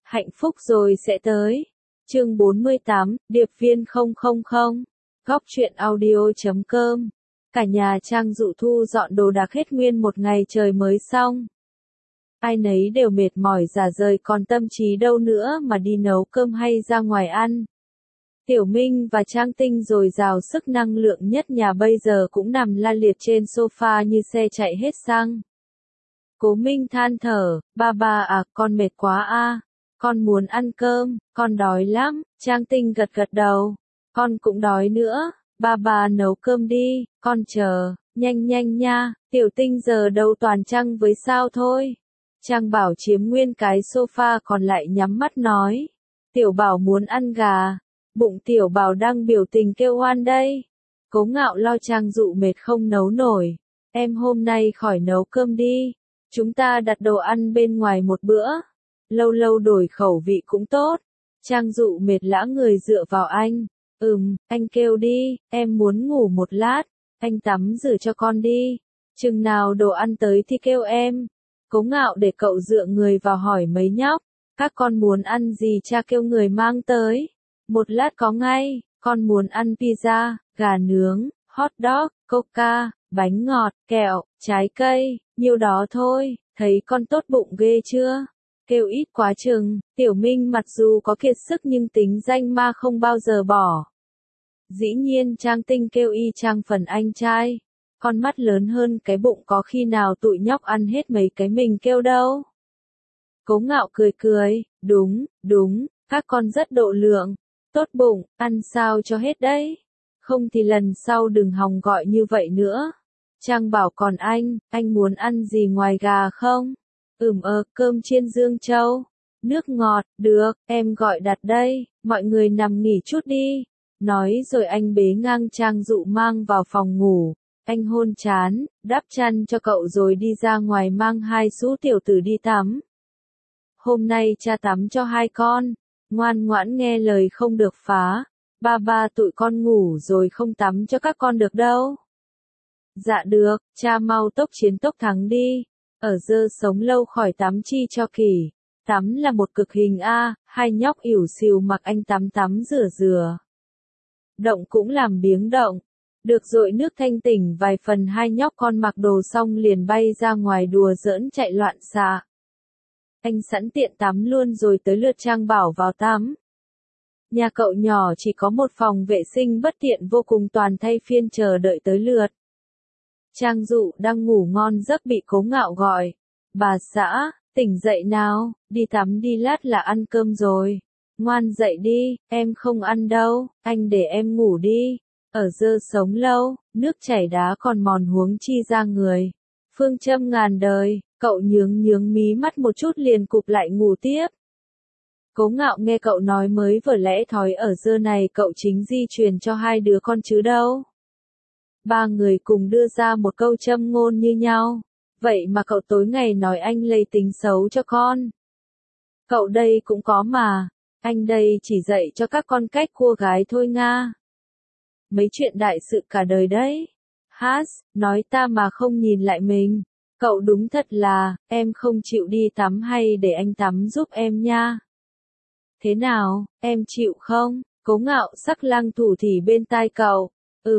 Hạnh phúc rồi sẽ tới. Chương 48, Điệp viên 000, Góc truyện audio.com. Cả nhà Trang Dụ thu dọn đồ đạc hết nguyên một ngày trời mới xong. Ai nấy đều mệt mỏi rã rời còn tâm trí đâu nữa mà đi nấu cơm hay ra ngoài ăn. Tiểu Minh và Trang Tinh dồi dào sức năng lượng nhất nhà bây giờ cũng nằm la liệt trên sofa như xe chạy hết xăng. Cố Minh than thở, ba à, con mệt quá a, con muốn ăn cơm, con đói lắm. Trang Tinh gật gật đầu, con cũng đói nữa, ba nấu cơm đi, con chờ, nhanh nhanh nha. Tiểu Tinh giờ đâu toàn Trang với sao thôi. Trang Bảo chiếm nguyên cái sofa còn lại nhắm mắt nói, Tiểu Bảo muốn ăn gà. Bụng Tiểu Bảo đang biểu tình kêu oan đây. Cố Ngạo lo Trang Dụ mệt không nấu nổi. Em hôm nay khỏi nấu cơm đi. Chúng ta đặt đồ ăn bên ngoài một bữa. Lâu lâu đổi khẩu vị cũng tốt. Trang Dụ mệt lã người dựa vào anh. Anh kêu đi, em muốn ngủ một lát. Anh tắm rửa cho con đi. Chừng nào đồ ăn tới thì kêu em. Cố Ngạo để cậu dựa người vào hỏi mấy nhóc. Các con muốn ăn gì cha kêu người mang tới. Một lát có ngay, con muốn ăn pizza, gà nướng, hot dog, coca, bánh ngọt, kẹo, trái cây, nhiêu đó thôi, thấy con tốt bụng ghê chưa? Kêu ít quá chừng. Tiểu Minh mặc dù có kiệt sức nhưng tính danh ma không bao giờ bỏ. Dĩ nhiên Trang Tinh kêu y chang phần anh trai. Con mắt lớn hơn cái bụng có khi nào tụi nhóc ăn hết mấy cái mình kêu đâu. Cố Ngạo cười, đúng, các con rất độ lượng. Tốt bụng, ăn sao cho hết đấy. Không thì lần sau đừng hòng gọi như vậy nữa. Trang Bảo còn anh muốn ăn gì ngoài gà không? Cơm chiên Dương Châu. Nước ngọt, được, em gọi đặt đây, mọi người nằm nghỉ chút đi. Nói rồi anh bế ngang Trang Dụ mang vào phòng ngủ. Anh hôn trán, đắp chăn cho cậu rồi đi ra ngoài mang hai sú tiểu tử đi tắm. Hôm nay cha tắm cho hai con. Ngoan ngoãn nghe lời không được phá. Ba tụi con ngủ rồi không tắm cho các con được đâu. Dạ được, cha mau tốc chiến tốc thắng đi. Ở dơ sống lâu khỏi tắm chi cho kỳ. Tắm là một cực hình a, hai nhóc ỉu xìu mặc anh tắm rửa. Động cũng làm biếng động. Được dội nước thanh tỉnh vài phần hai nhóc con mặc đồ xong liền bay ra ngoài đùa giỡn chạy loạn xạ. Anh sẵn tiện tắm luôn rồi tới lượt Trang Bảo vào tắm. Nhà cậu nhỏ chỉ có một phòng vệ sinh bất tiện vô cùng toàn thay phiên chờ đợi tới lượt. Trang Dụ đang ngủ ngon giấc bị Cố Ngạo gọi. Bà xã, tỉnh dậy nào, đi tắm đi lát là ăn cơm rồi. Ngoan dậy đi, em không ăn đâu, anh để em ngủ đi. Ở dơ sống lâu, nước chảy đá còn mòn huống chi ra người. Phương châm ngàn đời. Cậu nhướng mí mắt một chút liền cụp lại ngủ tiếp. Cố Ngạo nghe cậu nói mới vừa lẽ thói ở dơ này cậu chính di truyền cho hai đứa con chứ đâu. Ba người cùng đưa ra một câu châm ngôn như nhau. Vậy mà cậu tối ngày nói anh lây tính xấu cho con. Cậu đây cũng có mà. Anh đây chỉ dạy cho các con cách cua gái thôi nga. Mấy chuyện đại sự cả đời đấy. Nói ta mà không nhìn lại mình. Cậu đúng thật là, em không chịu đi tắm hay để anh tắm giúp em nha. Thế nào, em chịu không? Cố Ngạo sắc lang thủ thỉ bên tai cậu.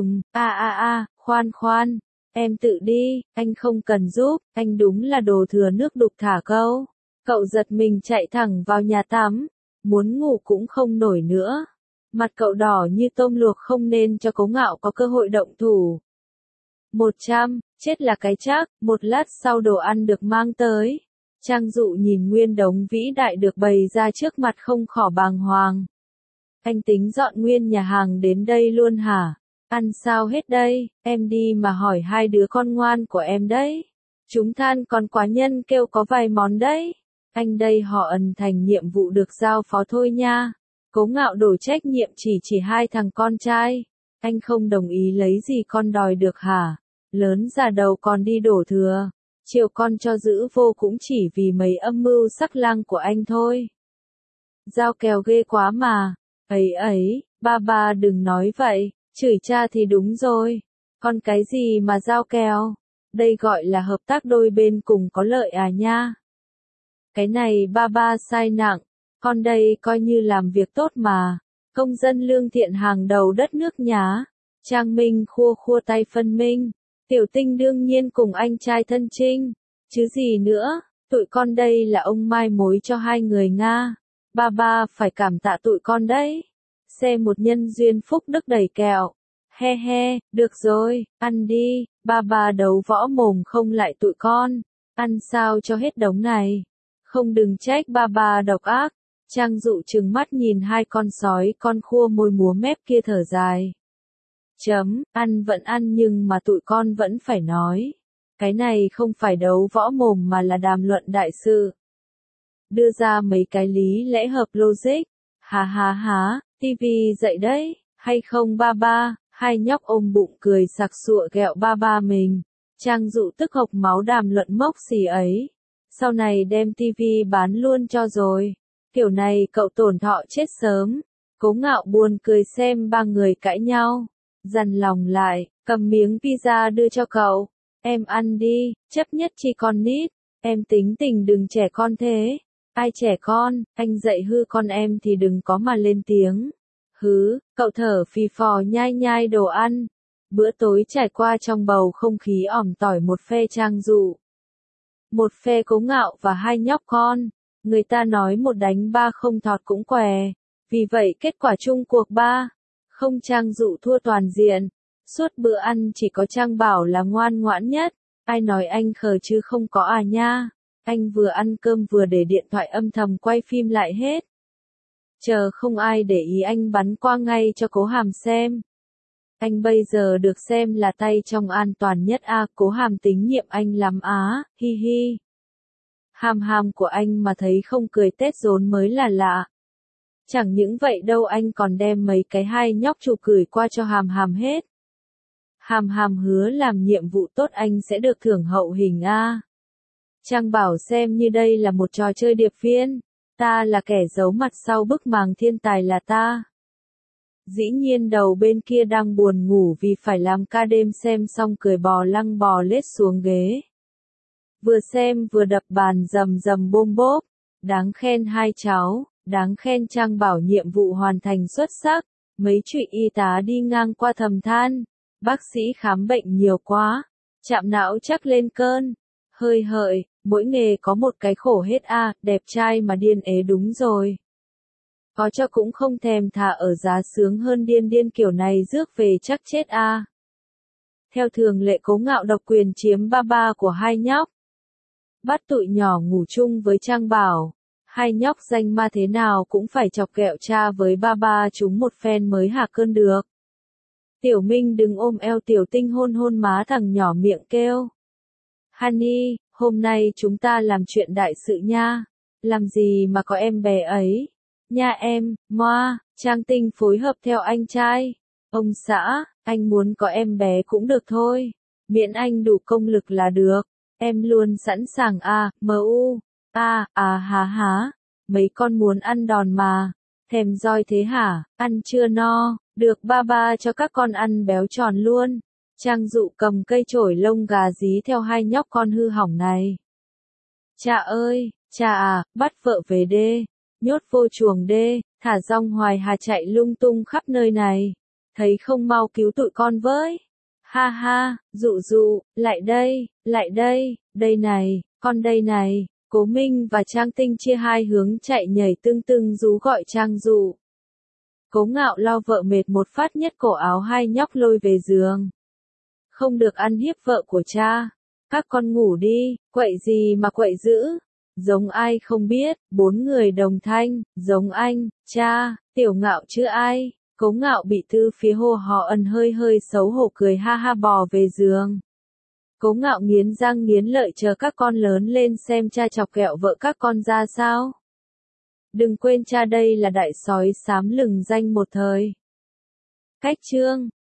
Khoan, em tự đi, anh không cần giúp, anh đúng là đồ thừa nước đục thả câu. Cậu giật mình chạy thẳng vào nhà tắm, muốn ngủ cũng không nổi nữa. Mặt cậu đỏ như tôm luộc không nên cho Cố Ngạo có cơ hội động thủ. 100, chết là cái chắc. Một lát sau đồ ăn được mang tới. Trang Dụ nhìn nguyên đống vĩ đại được bày ra trước mặt không khỏi bàng hoàng. Anh tính dọn nguyên nhà hàng đến đây luôn hả? Ăn sao hết đây, em đi mà hỏi hai đứa con ngoan của em đấy. Chúng than còn quá nhân kêu có vài món đấy. Anh đây họ ẩn thành nhiệm vụ được giao phó thôi nha. Cố Ngạo đổ trách nhiệm chỉ hai thằng con trai. Anh không đồng ý lấy gì con đòi được hả? Lớn già đầu còn đi đổ thừa. Chiều con cho giữ vô cũng chỉ vì mấy âm mưu sắc lang của anh thôi. Giao kèo ghê quá mà. Ba đừng nói vậy. Chửi cha thì đúng rồi. Con cái gì mà giao kèo? Đây gọi là hợp tác đôi bên cùng có lợi à nha. Cái này ba sai nặng. Con đây coi như làm việc tốt mà. Công dân lương thiện hàng đầu đất nước nhá. Trang Minh khua khua tay phân minh. Tiểu Tinh đương nhiên cùng anh trai thân Trinh. Chứ gì nữa, tụi con đây là ông mai mối cho hai người Nga. Ba phải cảm tạ tụi con đấy. Xe một nhân duyên phúc đức đầy kẹo. He he, được rồi, ăn đi, ba đấu võ mồm không lại tụi con. Ăn sao cho hết đống này. Không đừng trách ba độc ác. Trang Dụ trừng mắt nhìn hai con sói con khua môi múa mép kia thở dài. Ăn vẫn ăn nhưng mà tụi con vẫn phải nói. Cái này không phải đấu võ mồm mà là đàm luận đại sự. Đưa ra mấy cái lý lẽ hợp logic. Há, tivi dậy đấy, hay không ba, hai nhóc ôm bụng cười sặc sụa ghẹo ba mình. Trang Dụ tức hộc máu đàm luận mốc xì ấy. Sau này đem tivi bán luôn cho rồi. Kiểu này cậu tổn thọ chết sớm. Cố Ngạo buồn cười xem ba người cãi nhau. Dằn lòng lại, cầm miếng pizza đưa cho cậu. Em ăn đi, chấp nhất chi con nít. Em tính tình đừng trẻ con thế. Ai trẻ con, anh dạy hư con em thì đừng có mà lên tiếng. Hứ, cậu thở phì phò nhai đồ ăn. Bữa tối trải qua trong bầu không khí ỏm tỏi, một phe Trang Dụ, một phe Cố Ngạo và hai nhóc con. Người ta nói một đánh ba không thọt cũng què. Vì vậy kết quả chung cuộc ba không, Trang Dụ thua toàn diện. Suốt bữa ăn chỉ có Trang Bảo là ngoan ngoãn nhất. Ai nói anh khờ chứ không có à nha. Anh vừa ăn cơm vừa để điện thoại âm thầm quay phim lại hết. Chờ không ai để ý anh bắn qua ngay cho Cố Hàm xem. Anh bây giờ được xem là tay trong an toàn nhất a. Cố Hàm tín nhiệm anh lắm á, hi hi. Hàm của anh mà thấy không cười tét rốn mới là lạ. Chẳng những vậy đâu, anh còn đem mấy cái hai nhóc chụp gửi qua cho Hàm hết. Hàm hứa làm nhiệm vụ tốt anh sẽ được thưởng hậu hình a. Trang Bảo xem như đây là một trò chơi điệp viên. Ta là kẻ giấu mặt sau bức màng thiên tài là ta. Dĩ nhiên đầu bên kia đang buồn ngủ vì phải làm ca đêm, xem xong cười bò lăng bò lết xuống ghế. Vừa xem vừa đập bàn rầm bôm bốp. Đáng khen hai cháu, đáng khen. Trang Bảo nhiệm vụ hoàn thành xuất sắc. Mấy chị y tá đi ngang qua thầm than. Bác sĩ khám bệnh nhiều quá. Chạm não chắc lên cơn. Hơi hợi, mỗi nghề có một cái khổ hết a. Đẹp trai mà điên ế đúng rồi. Có cho cũng không thèm, thà ở giá sướng hơn điên kiểu này rước về chắc chết a. Theo thường lệ Cố Ngạo độc quyền chiếm ba của hai nhóc. Bắt tụi nhỏ ngủ chung với Trang Bảo. Hai nhóc danh ma thế nào cũng phải chọc ghẹo cha với ba chúng một phen mới hạ cơn được. Tiểu Minh đừng ôm eo Tiểu Tinh hôn má thằng nhỏ, miệng kêu. Honey, hôm nay chúng ta làm chuyện đại sự nha. Làm gì mà có em bé ấy? Nha em, moa. Trang Tinh phối hợp theo anh trai. Ông xã, anh muốn có em bé cũng được thôi. Miễn anh đủ công lực là được. Em luôn sẵn sàng a, mu. Há. Mấy con muốn ăn đòn mà. Thèm roi thế hả? Ăn chưa no? Được ba cho các con ăn béo tròn luôn. Trang Dụ cầm cây chổi lông gà dí theo hai nhóc con hư hỏng này. Cha ơi, cha à, bắt vợ về đê. Nhốt vô chuồng đê, thả rong Hoài Hà chạy lung tung khắp nơi này. Thấy không mau cứu tụi con với. Ha, Dụ, lại đây, đây này, con đây này. Cố Minh và Trang Tinh chia hai hướng chạy nhảy tưng rú gọi Trang Dụ. Cố Ngạo lo vợ mệt một phát nhất cổ áo hai nhóc lôi về giường. Không được ăn hiếp vợ của cha. Các con ngủ đi, quậy gì mà quậy dữ. Giống ai không biết, bốn người đồng thanh, giống anh, cha, Tiểu Ngạo chứ ai. Cố Ngạo bị từ phía hồ họ ẩn hơi xấu hổ cười ha bò về giường. Cố Ngạo nghiến răng nghiến lợi chờ các con lớn lên xem cha chọc ghẹo vợ các con ra sao. Đừng quên cha đây là đại sói xám lừng danh một thời. Cách chương